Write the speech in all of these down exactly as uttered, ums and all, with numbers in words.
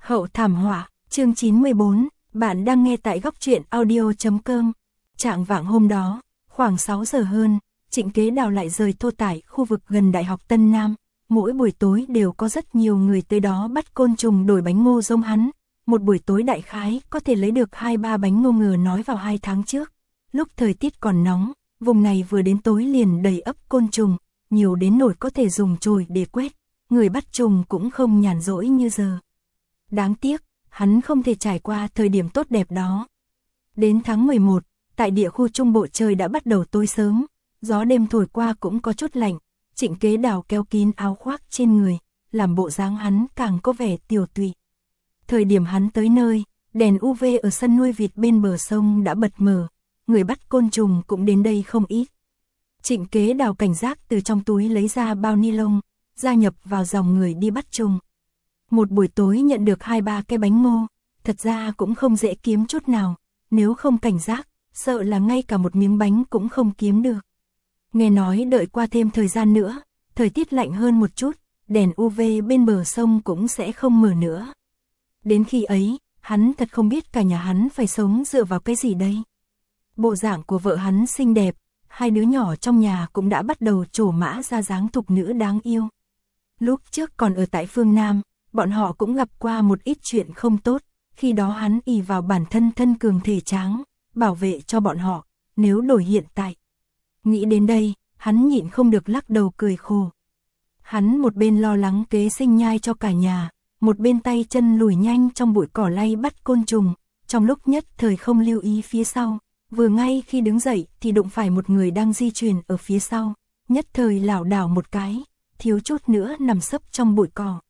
Hậu thảm họa, chương chín mươi bốn, bạn đang nghe tại góc truyện audio chấm com. Trạng vạng hôm đó, khoảng sáu giờ hơn, Trịnh Kế Đào lại rời thô tải khu vực gần Đại học Tân Nam. Mỗi buổi tối đều có rất nhiều người tới đó bắt côn trùng đổi bánh ngô giống hắn. Một buổi tối đại khái có thể lấy được hai ba bánh ngô ngừa nói vào hai tháng trước. Lúc thời tiết còn nóng, vùng này vừa đến tối liền đầy ấp côn trùng, nhiều đến nỗi có thể dùng chổi để quét. Người bắt trùng cũng không nhàn rỗi như giờ. Đáng tiếc, hắn không thể trải qua thời điểm tốt đẹp đó. Đến tháng mười một, tại địa khu Trung Bộ trời đã bắt đầu tối sớm, gió đêm thổi qua cũng có chút lạnh. Trịnh Kế Đào kéo kín áo khoác trên người, làm bộ dáng hắn càng có vẻ tiều tụy. Thời điểm hắn tới nơi, đèn u vê ở sân nuôi vịt bên bờ sông đã bật mở, người bắt côn trùng cũng đến đây không ít. Trịnh Kế Đào cảnh giác từ trong túi lấy ra bao ni lông, gia nhập vào dòng người đi bắt trùng. Một buổi tối nhận được hai ba cái bánh ngô, thật ra cũng không dễ kiếm chút nào, nếu không cảnh giác, sợ là ngay cả một miếng bánh cũng không kiếm được. Nghe nói đợi qua thêm thời gian nữa, thời tiết lạnh hơn một chút, đèn u vê bên bờ sông cũng sẽ không mở nữa. Đến khi ấy, hắn thật không biết cả nhà hắn phải sống dựa vào cái gì đây. Bộ dạng của vợ hắn xinh đẹp, hai đứa nhỏ trong nhà cũng đã bắt đầu trổ mã ra dáng thục nữ đáng yêu. Lúc trước còn ở tại phương Nam, bọn họ cũng gặp qua một ít chuyện không tốt, khi đó hắn ỷ vào bản thân thân cường thể tráng, bảo vệ cho bọn họ, nếu đổi hiện tại. Nghĩ đến đây, hắn nhịn không được lắc đầu cười khổ. Hắn một bên lo lắng kế sinh nhai cho cả nhà, một bên tay chân lùi nhanh trong bụi cỏ lay bắt côn trùng, trong lúc nhất thời không lưu ý phía sau, vừa ngay khi đứng dậy thì đụng phải một người đang di chuyển ở phía sau, nhất thời lảo đảo một cái, thiếu chút nữa nằm sấp trong bụi cỏ.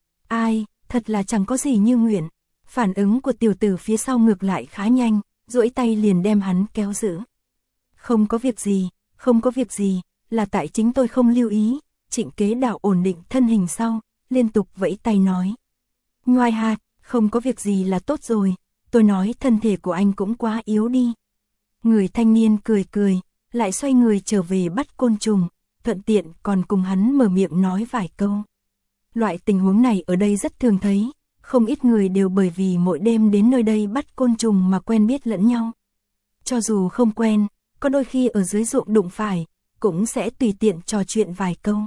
Ai, thật là chẳng có gì như nguyện. Phản ứng của tiểu tử phía sau ngược lại khá nhanh, duỗi tay liền đem hắn kéo giữ. Không có việc gì, không có việc gì, là tại chính tôi không lưu ý. Trịnh Kế Đào ổn định thân hình sau, liên tục vẫy tay nói. Ngoại hạt, không có việc gì là tốt rồi, tôi nói thân thể của anh cũng quá yếu đi. Người thanh niên cười cười, lại xoay người trở về bắt côn trùng, thuận tiện còn cùng hắn mở miệng nói vài câu. Loại tình huống này ở đây rất thường thấy, không ít người đều bởi vì mỗi đêm đến nơi đây bắt côn trùng mà quen biết lẫn nhau. Cho dù không quen, có đôi khi ở dưới ruộng đụng phải, cũng sẽ tùy tiện trò chuyện vài câu.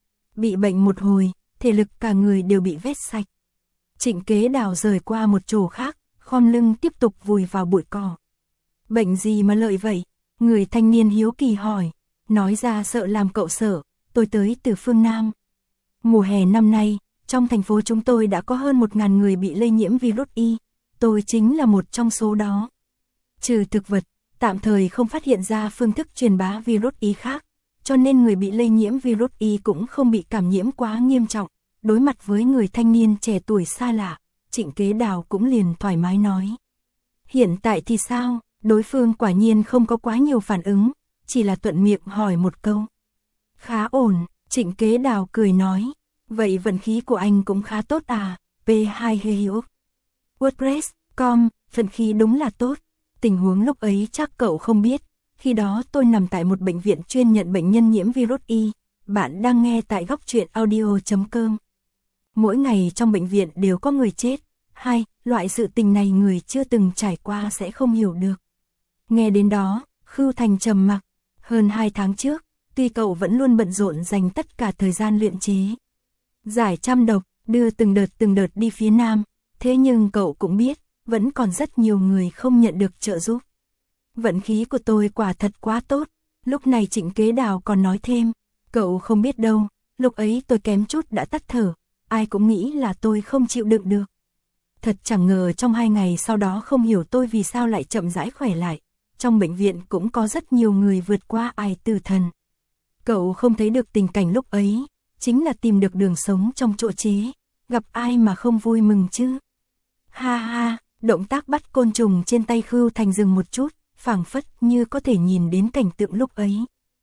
Bị bệnh một hồi, thể lực cả người đều bị vét sạch. Trịnh Kế Đào rời qua một chỗ khác, khom lưng tiếp tục vùi vào bụi cỏ. Bệnh gì mà lợi vậy? Người thanh niên hiếu kỳ hỏi, nói ra sợ làm cậu sợ, tôi tới từ phương Nam. Mùa hè năm nay, trong thành phố chúng tôi đã có hơn một ngàn người bị lây nhiễm virus Y, tôi chính là một trong số đó. Trừ thực vật, tạm thời không phát hiện ra phương thức truyền bá virus Y khác, cho nên người bị lây nhiễm virus Y cũng không bị cảm nhiễm quá nghiêm trọng. Đối mặt với người thanh niên trẻ tuổi xa lạ, Trịnh Kế Đào cũng liền thoải mái nói. Hiện tại thì sao? Đối phương quả nhiên không có quá nhiều phản ứng, chỉ là thuận miệng hỏi một câu. Khá ổn, Trịnh Kế Đào cười nói. Vậy vận khí của anh cũng khá tốt à, pê hai Heyuk. WordPress chấm com, vận khí đúng là tốt. Tình huống lúc ấy chắc cậu không biết, khi đó tôi nằm tại một bệnh viện chuyên nhận bệnh nhân nhiễm virus Y. Bạn đang nghe tại góc truyện audio chấm com. Mỗi ngày trong bệnh viện đều có người chết. Hai, loại sự tình này người chưa từng trải qua sẽ không hiểu được. Nghe đến đó, Khưu Thành trầm mặc. Hơn hai tháng trước, tuy cậu vẫn luôn bận rộn dành tất cả thời gian luyện chế giải trăm độc, đưa từng đợt từng đợt đi phía Nam, thế nhưng cậu cũng biết, vẫn còn rất nhiều người không nhận được trợ giúp. Vận khí của tôi quả thật quá tốt. Lúc này Trịnh Kế Đào còn nói thêm, cậu không biết đâu, lúc ấy tôi kém chút đã tắt thở, ai cũng nghĩ là tôi không chịu đựng được. Thật chẳng ngờ trong hai ngày sau đó không hiểu tôi vì sao lại chậm rãi khỏe lại, trong bệnh viện cũng có rất nhiều người vượt qua ai tử thần. Cậu không thấy được tình cảnh lúc ấy, chính là tìm được đường sống trong chỗ chế, gặp ai mà không vui mừng chứ. Ha ha, động tác bắt côn trùng trên tay Khưu Thành dừng một chút, phảng phất như có thể nhìn đến cảnh tượng lúc ấy.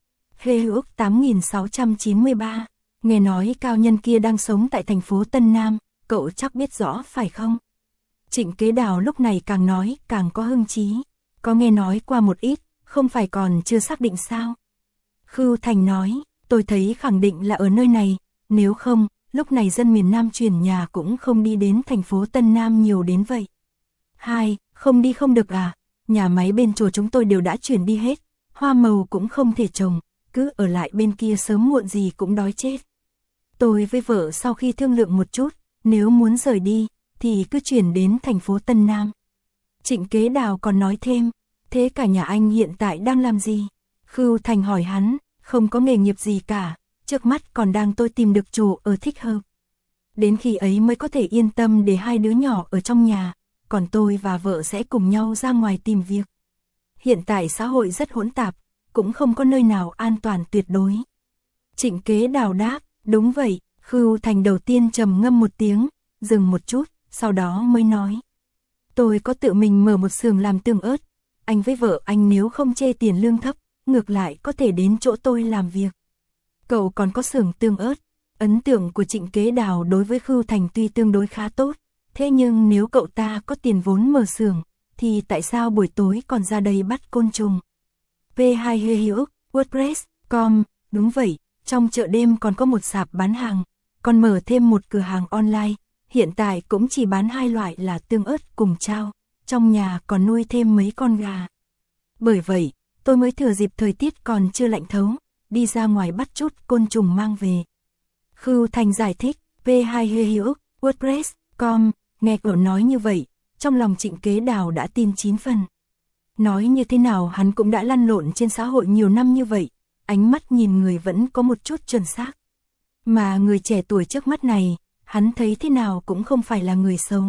Heyuk tám nghìn sáu trăm chín mươi ba, nghe nói cao nhân kia đang sống tại thành phố Tân Nam, cậu chắc biết rõ phải không? Trịnh Kế Đào lúc này càng nói càng có hưng chí, có nghe nói qua một ít, không phải còn chưa xác định sao? Khưu Thành nói, tôi thấy khẳng định là ở nơi này, nếu không, lúc này dân miền Nam chuyển nhà cũng không đi đến thành phố Tân Nam nhiều đến vậy. Hai, không đi không được à, nhà máy bên chỗ chúng tôi đều đã chuyển đi hết, hoa màu cũng không thể trồng, cứ ở lại bên kia sớm muộn gì cũng đói chết. Tôi với vợ sau khi thương lượng một chút, nếu muốn rời đi, thì cứ chuyển đến thành phố Tân Nam. Trịnh Kế Đào còn nói thêm, thế cả nhà anh hiện tại đang làm gì? Khưu Thành hỏi hắn, không có nghề nghiệp gì cả, trước mắt còn đang tôi tìm được chỗ ở thích hợp. Đến khi ấy mới có thể yên tâm để hai đứa nhỏ ở trong nhà, còn tôi và vợ sẽ cùng nhau ra ngoài tìm việc. Hiện tại xã hội rất hỗn tạp, cũng không có nơi nào an toàn tuyệt đối. Trịnh Kế Đào đáp, đúng vậy. Khưu Thành đầu tiên trầm ngâm một tiếng, dừng một chút, sau đó mới nói. Tôi có tự mình mở một xưởng làm tương ớt, anh với vợ anh nếu không chê tiền lương thấp, ngược lại có thể đến chỗ tôi làm việc. Cậu còn có xưởng tương ớt. Ấn tượng của Trịnh Kế Đào đối với Khưu Thành tuy tương đối khá tốt, thế nhưng nếu cậu ta có tiền vốn mở xưởng, thì tại sao buổi tối còn ra đây bắt côn trùng? vê hai Hữu, WordPress chấm com, đúng vậy, trong chợ đêm còn có một sạp bán hàng, còn mở thêm một cửa hàng online, hiện tại cũng chỉ bán hai loại là tương ớt cùng chao, trong nhà còn nuôi thêm mấy con gà. Bởi vậy, tôi mới thừa dịp thời tiết còn chưa lạnh thấu, đi ra ngoài bắt chút côn trùng mang về. Khưu Thành giải thích, vê hai Hữu, WordPress chấm com, nghe cậu nói như vậy, trong lòng Trịnh Kế Đào đã tin chín phần. Nói như thế nào hắn cũng đã lăn lộn trên xã hội nhiều năm như vậy, ánh mắt nhìn người vẫn có một chút chuẩn xác. Mà người trẻ tuổi trước mắt này, hắn thấy thế nào cũng không phải là người xấu.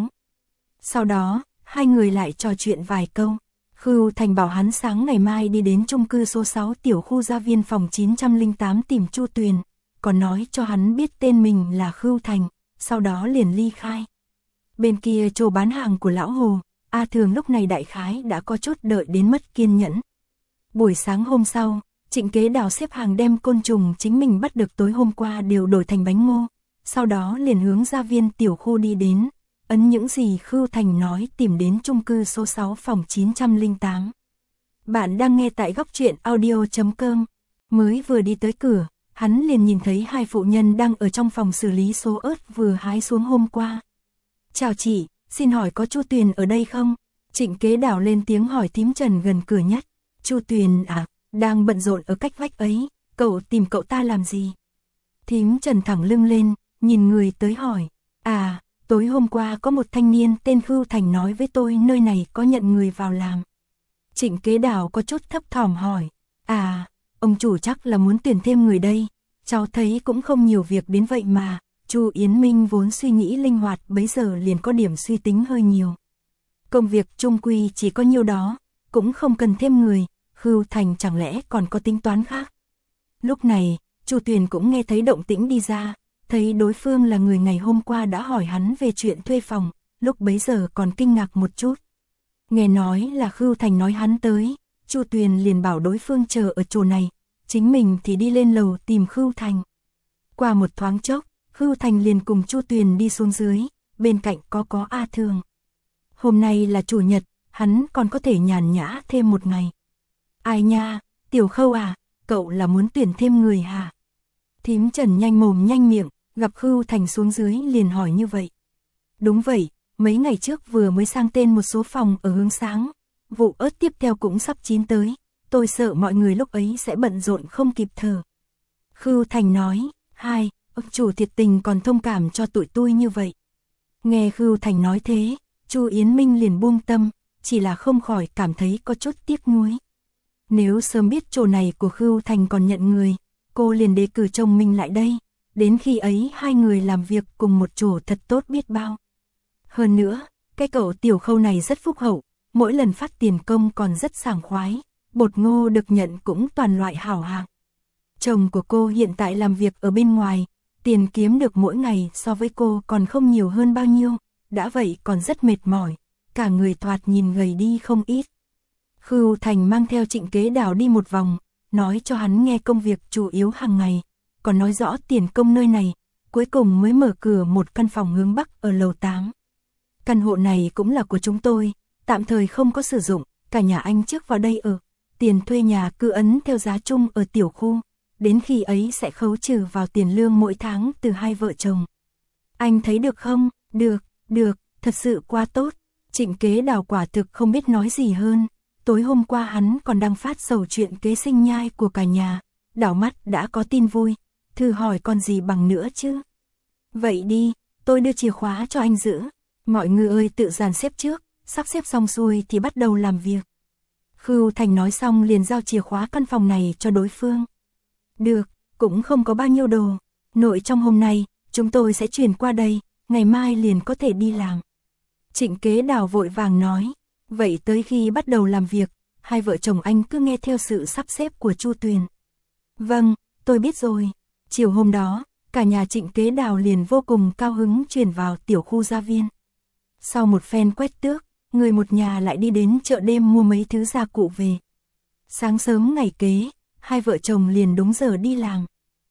Sau đó, hai người lại trò chuyện vài câu. Khưu Thành bảo hắn sáng ngày mai đi đến chung cư số sáu tiểu khu Gia Viên phòng chín trăm lẻ tám tìm Chu Tuyền, còn nói cho hắn biết tên mình là Khưu Thành, sau đó liền ly khai. Bên kia chỗ bán hàng của lão Hồ, A Thường lúc này đại khái đã có chút đợi đến mất kiên nhẫn. Buổi sáng hôm sau, Trịnh Kế Đào xếp hàng đem côn trùng chính mình bắt được tối hôm qua đều đổi thành bánh ngô, sau đó liền hướng Gia Viên tiểu khu đi đến, ấn những gì Khưu Thành nói tìm đến chung cư số sáu phòng chín trăm lẻ tám. Bạn đang nghe tại góc truyện audio chấm com. Mới vừa đi tới cửa, hắn liền nhìn thấy hai phụ nhân đang ở trong phòng xử lý số ớt vừa hái xuống hôm qua. Chào chị, xin hỏi có Chu Tuyền ở đây không? Trịnh Kế Đào lên tiếng hỏi thím Trần gần cửa nhất. Chu Tuyền à, đang bận rộn ở cách vách ấy, cậu tìm cậu ta làm gì? Thím Trần thẳng lưng lên, nhìn người tới hỏi. À, tối hôm qua có một thanh niên tên Khưu Thành nói với tôi nơi này có nhận người vào làm. Trịnh Kế Đào có chút thấp thỏm hỏi. À, ông chủ chắc là muốn tuyển thêm người đây, cháu thấy cũng không nhiều việc đến vậy mà. Chu Yến Minh vốn suy nghĩ linh hoạt bấy giờ liền có điểm suy tính hơi nhiều. Công việc chung quy chỉ có nhiêu đó, cũng không cần thêm người, Khưu Thành chẳng lẽ còn có tính toán khác. Lúc này, Chu Tuyền cũng nghe thấy động tĩnh đi ra, thấy đối phương là người ngày hôm qua đã hỏi hắn về chuyện thuê phòng, lúc bấy giờ còn kinh ngạc một chút. Nghe nói là Khưu Thành nói hắn tới, Chu Tuyền liền bảo đối phương chờ ở chỗ này, chính mình thì đi lên lầu tìm Khưu Thành. Qua một thoáng chốc, Khưu Thành liền cùng Chu Tuyền đi xuống dưới, bên cạnh có có A Thường. Hôm nay là chủ nhật, hắn còn có thể nhàn nhã thêm một ngày. Ai nha, Tiểu Khâu à, cậu là muốn tuyển thêm người hả? Thím Trần nhanh mồm nhanh miệng, gặp Khưu Thành xuống dưới liền hỏi như vậy. Đúng vậy, mấy ngày trước vừa mới sang tên một số phòng ở Hướng Sáng, vụ ớt tiếp theo cũng sắp chín tới, tôi sợ mọi người lúc ấy sẽ bận rộn không kịp thở. Khưu Thành nói, hai, ông chủ thiệt tình còn thông cảm cho tụi tôi như vậy. Nghe Khưu Thành nói thế, Chu Yến Minh liền buông tâm, chỉ là không khỏi cảm thấy có chút tiếc nuối. Nếu sớm biết chỗ này của Khưu Thành còn nhận người, cô liền đề cử chồng mình lại đây, đến khi ấy hai người làm việc cùng một chỗ thật tốt biết bao. Hơn nữa, cái cậu Tiểu Khâu này rất phúc hậu, mỗi lần phát tiền công còn rất sảng khoái, bột ngô được nhận cũng toàn loại hảo hạng. Chồng của cô hiện tại làm việc ở bên ngoài, tiền kiếm được mỗi ngày so với cô còn không nhiều hơn bao nhiêu, đã vậy còn rất mệt mỏi, cả người thoạt nhìn gầy đi không ít. Khưu Thành mang theo Trịnh Kế Đào đi một vòng, nói cho hắn nghe công việc chủ yếu hàng ngày, còn nói rõ tiền công nơi này, cuối cùng mới mở cửa một căn phòng hướng Bắc ở lầu tám. Căn hộ này cũng là của chúng tôi, tạm thời không có sử dụng, cả nhà anh trước vào đây ở, tiền thuê nhà cứ ấn theo giá chung ở tiểu khu, đến khi ấy sẽ khấu trừ vào tiền lương mỗi tháng từ hai vợ chồng. Anh thấy được không? Được, được, thật sự quá tốt. Trịnh Kế Đào quả thực không biết nói gì hơn. Tối hôm qua hắn còn đang phát sầu chuyện kế sinh nhai của cả nhà. Đảo mắt đã có tin vui. Thử hỏi còn gì bằng nữa chứ. Vậy đi, tôi đưa chìa khóa cho anh giữ. Mọi người ơi tự dàn xếp trước, sắp xếp xong xuôi thì bắt đầu làm việc. Khưu Thành nói xong liền giao chìa khóa căn phòng này cho đối phương. Được, cũng không có bao nhiêu đồ. Nội trong hôm nay, chúng tôi sẽ chuyển qua đây, ngày mai liền có thể đi làm. Trịnh Kế Đào vội vàng nói. Vậy tới khi bắt đầu làm việc, hai vợ chồng anh cứ nghe theo sự sắp xếp của Chu Tuyền. Vâng, tôi biết rồi. Chiều hôm đó, cả nhà Trịnh Kế Đào liền vô cùng cao hứng chuyển vào tiểu khu gia viên. Sau một phen quét tước, người một nhà lại đi đến chợ đêm mua mấy thứ gia cụ về. Sáng sớm ngày kế, hai vợ chồng liền đúng giờ đi làm.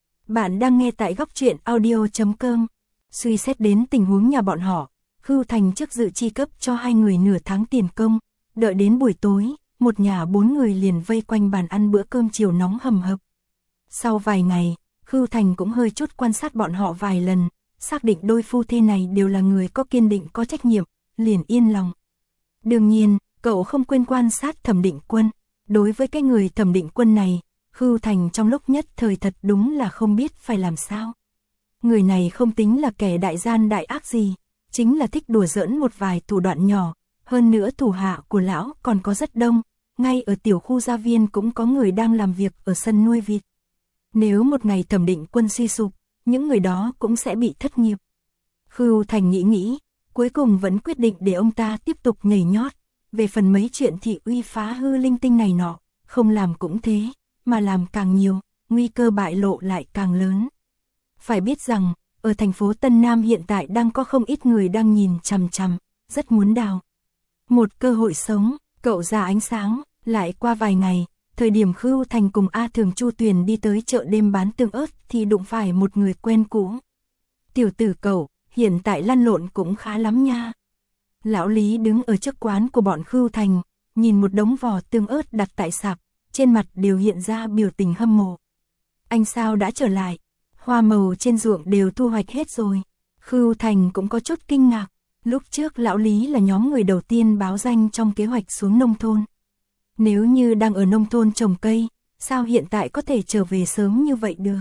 Bạn đang nghe tại góc truyện audio chấm com. Suy xét đến tình huống nhà bọn họ, Khưu Thành trước dự chi cấp cho hai người nửa tháng tiền công. Đợi đến buổi tối, một nhà bốn người liền vây quanh bàn ăn bữa cơm chiều nóng hầm hập. Sau vài ngày, Khưu Thành cũng hơi chút quan sát bọn họ vài lần, xác định đôi phu thê này đều là người có kiên định có trách nhiệm, liền yên lòng. Đương nhiên, cậu không quên quan sát Thẩm Định Quân. Đối với cái người Thẩm Định Quân này, Khưu Thành trong lúc nhất thời thật đúng là không biết phải làm sao. Người này không tính là kẻ đại gian đại ác gì, chính là thích đùa giỡn một vài thủ đoạn nhỏ, hơn nữa thủ hạ của lão còn có rất đông, ngay ở tiểu khu gia viên cũng có người đang làm việc ở sân nuôi vịt. Nếu một ngày Thẩm Định Quân suy sụp, những người đó cũng sẽ bị thất nghiệp. Khưu Thành nghĩ nghĩ, cuối cùng vẫn quyết định để ông ta tiếp tục nhảy nhót. Về phần mấy chuyện thị uy phá hư linh tinh này nọ, không làm cũng thế, mà làm càng nhiều, nguy cơ bại lộ lại càng lớn. Phải biết rằng, ở thành phố Tân Nam hiện tại đang có không ít người đang nhìn chằm chằm, rất muốn đào một cơ hội sống. Cậu ra ánh sáng. Lại qua vài ngày, thời điểm Khưu Thành cùng A Thường Chu Tuyền đi tới chợ đêm bán tương ớt thì đụng phải một người quen cũ. Tiểu tử cậu, hiện tại lăn lộn cũng khá lắm nha. Lão Lý đứng ở trước quán của bọn Khưu Thành, nhìn một đống vỏ tương ớt đặt tại sạp, trên mặt đều hiện ra biểu tình hâm mộ. Anh sao đã trở lại? Hoa màu trên ruộng đều thu hoạch hết rồi. Khưu Thành cũng có chút kinh ngạc. Lúc trước Lão Lý là nhóm người đầu tiên báo danh trong kế hoạch xuống nông thôn. Nếu như đang ở nông thôn trồng cây, sao hiện tại có thể trở về sớm như vậy được?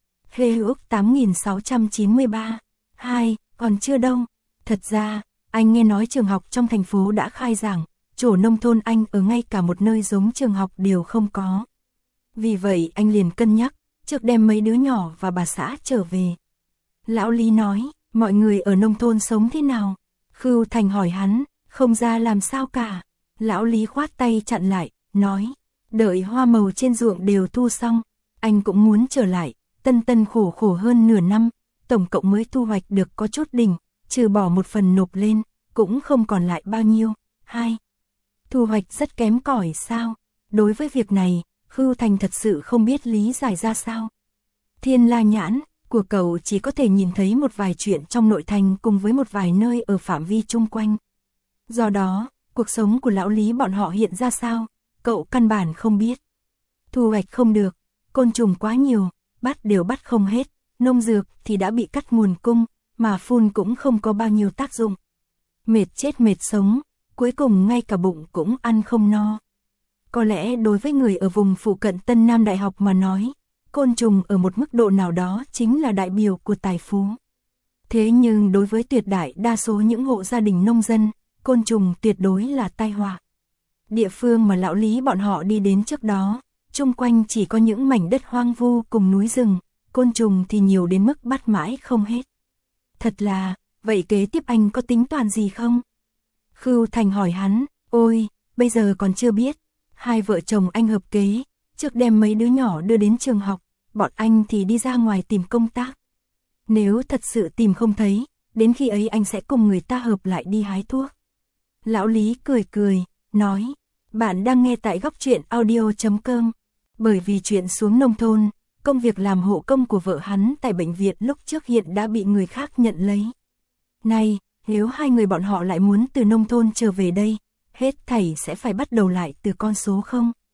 Hê ước tám nghìn sáu trăm chín mươi ba. Hai, còn chưa đâu. Thật ra, anh nghe nói trường học trong thành phố đã khai giảng, chỗ nông thôn anh ở ngay cả một nơi giống trường học đều không có. Vì vậy anh liền cân nhắc, trước đem mấy đứa nhỏ và bà xã trở về. Lão Lý nói, mọi người ở nông thôn sống thế nào? Khưu Thành hỏi hắn, không ra làm sao cả. Lão Lý khoát tay chặn lại, nói, đợi hoa màu trên ruộng đều thu xong, anh cũng muốn trở lại, tân tân khổ khổ hơn nửa năm, tổng cộng mới thu hoạch được có chút đỉnh, trừ bỏ một phần nộp lên, cũng không còn lại bao nhiêu. Hai, thu hoạch rất kém cỏi sao? Đối với việc này, Khưu Thành thật sự không biết lý giải ra sao. Thiên La nhãn của cậu chỉ có thể nhìn thấy một vài chuyện trong nội thành cùng với một vài nơi ở phạm vi chung quanh. Do đó, cuộc sống của Lão Lý bọn họ hiện ra sao, cậu căn bản không biết. Thu hoạch không được, côn trùng quá nhiều, bắt đều bắt không hết, nông dược thì đã bị cắt nguồn cung, mà phun cũng không có bao nhiêu tác dụng. Mệt chết mệt sống, cuối cùng ngay cả bụng cũng ăn không no. Có lẽ đối với người ở vùng phụ cận Tân Nam Đại học mà nói, côn trùng ở một mức độ nào đó chính là đại biểu của tài phú. Thế nhưng đối với tuyệt đại đa số những hộ gia đình nông dân, côn trùng tuyệt đối là tai họa. Địa phương mà Lão Lý bọn họ đi đến trước đó, chung quanh chỉ có những mảnh đất hoang vu cùng núi rừng, côn trùng thì nhiều đến mức bắt mãi không hết. Thật là, vậy kế tiếp anh có tính toán gì không? Khưu Thành hỏi hắn, ôi, bây giờ còn chưa biết. Hai vợ chồng anh hợp kế, trước đem mấy đứa nhỏ đưa đến trường học, bọn anh thì đi ra ngoài tìm công tác. Nếu thật sự tìm không thấy, đến khi ấy anh sẽ cùng người ta hợp lại đi hái thuốc. Lão Lý cười cười, nói, bạn đang nghe tại góc truyện audio chấm com. Bởi vì chuyện xuống nông thôn, công việc làm hộ công của vợ hắn tại bệnh viện lúc trước hiện đã bị người khác nhận lấy. Này, nếu hai người bọn họ lại muốn từ nông thôn trở về đây, hết thảy sẽ phải bắt đầu lại từ con số không.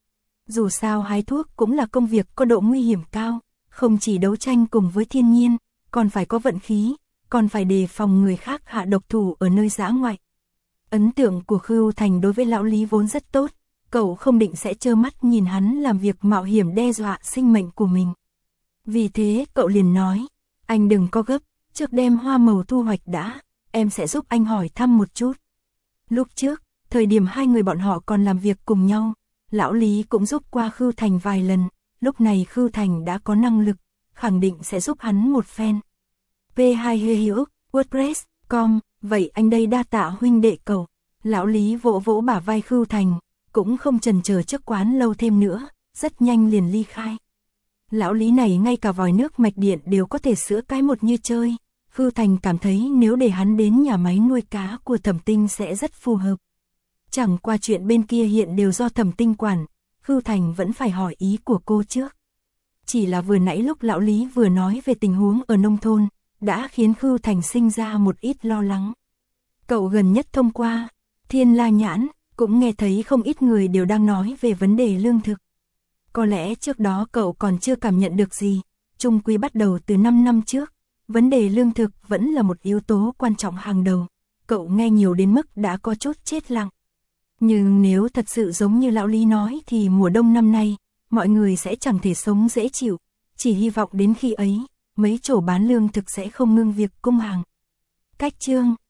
Dù sao hái thuốc cũng là công việc có độ nguy hiểm cao, không chỉ đấu tranh cùng với thiên nhiên, còn phải có vận khí, còn phải đề phòng người khác hạ độc thủ ở nơi dã ngoại. Ấn tượng của Khưu Thành đối với lão Lý vốn rất tốt, cậu không định sẽ trơ mắt nhìn hắn làm việc mạo hiểm đe dọa sinh mệnh của mình. Vì thế cậu liền nói, anh đừng có gấp, trước đem hoa màu thu hoạch đã, em sẽ giúp anh hỏi thăm một chút. Lúc trước, thời điểm hai người bọn họ còn làm việc cùng nhau, lão Lý cũng giúp qua Khưu Thành vài lần, lúc này Khưu Thành đã có năng lực, khẳng định sẽ giúp hắn một phen. pê hai Hê Hữu, WordPress chấm com, vậy anh đây đa tạ huynh đệ cậu. Lão Lý vỗ vỗ bả vai Khưu Thành, cũng không chần chờ trước quán lâu thêm nữa, rất nhanh liền ly khai. Lão Lý này ngay cả vòi nước mạch điện đều có thể sửa cái một như chơi. Khưu Thành cảm thấy nếu để hắn đến nhà máy nuôi cá của Thẩm Tinh sẽ rất phù hợp. Chẳng qua chuyện bên kia hiện đều do Thẩm Tinh quản, Khưu Thành vẫn phải hỏi ý của cô trước. Chỉ là vừa nãy lúc lão Lý vừa nói về tình huống ở nông thôn, đã khiến Khưu Thành sinh ra một ít lo lắng. Cậu gần nhất thông qua Thiên La Nhãn, cũng nghe thấy không ít người đều đang nói về vấn đề lương thực. Có lẽ trước đó cậu còn chưa cảm nhận được gì, chung quy bắt đầu từ năm năm trước, vấn đề lương thực vẫn là một yếu tố quan trọng hàng đầu. Cậu nghe nhiều đến mức đã có chút chết lặng. Nhưng nếu thật sự giống như lão Lý nói thì mùa đông năm nay, mọi người sẽ chẳng thể sống dễ chịu, chỉ hy vọng đến khi ấy, mấy chỗ bán lương thực sẽ không ngưng việc cung hàng. Cách chương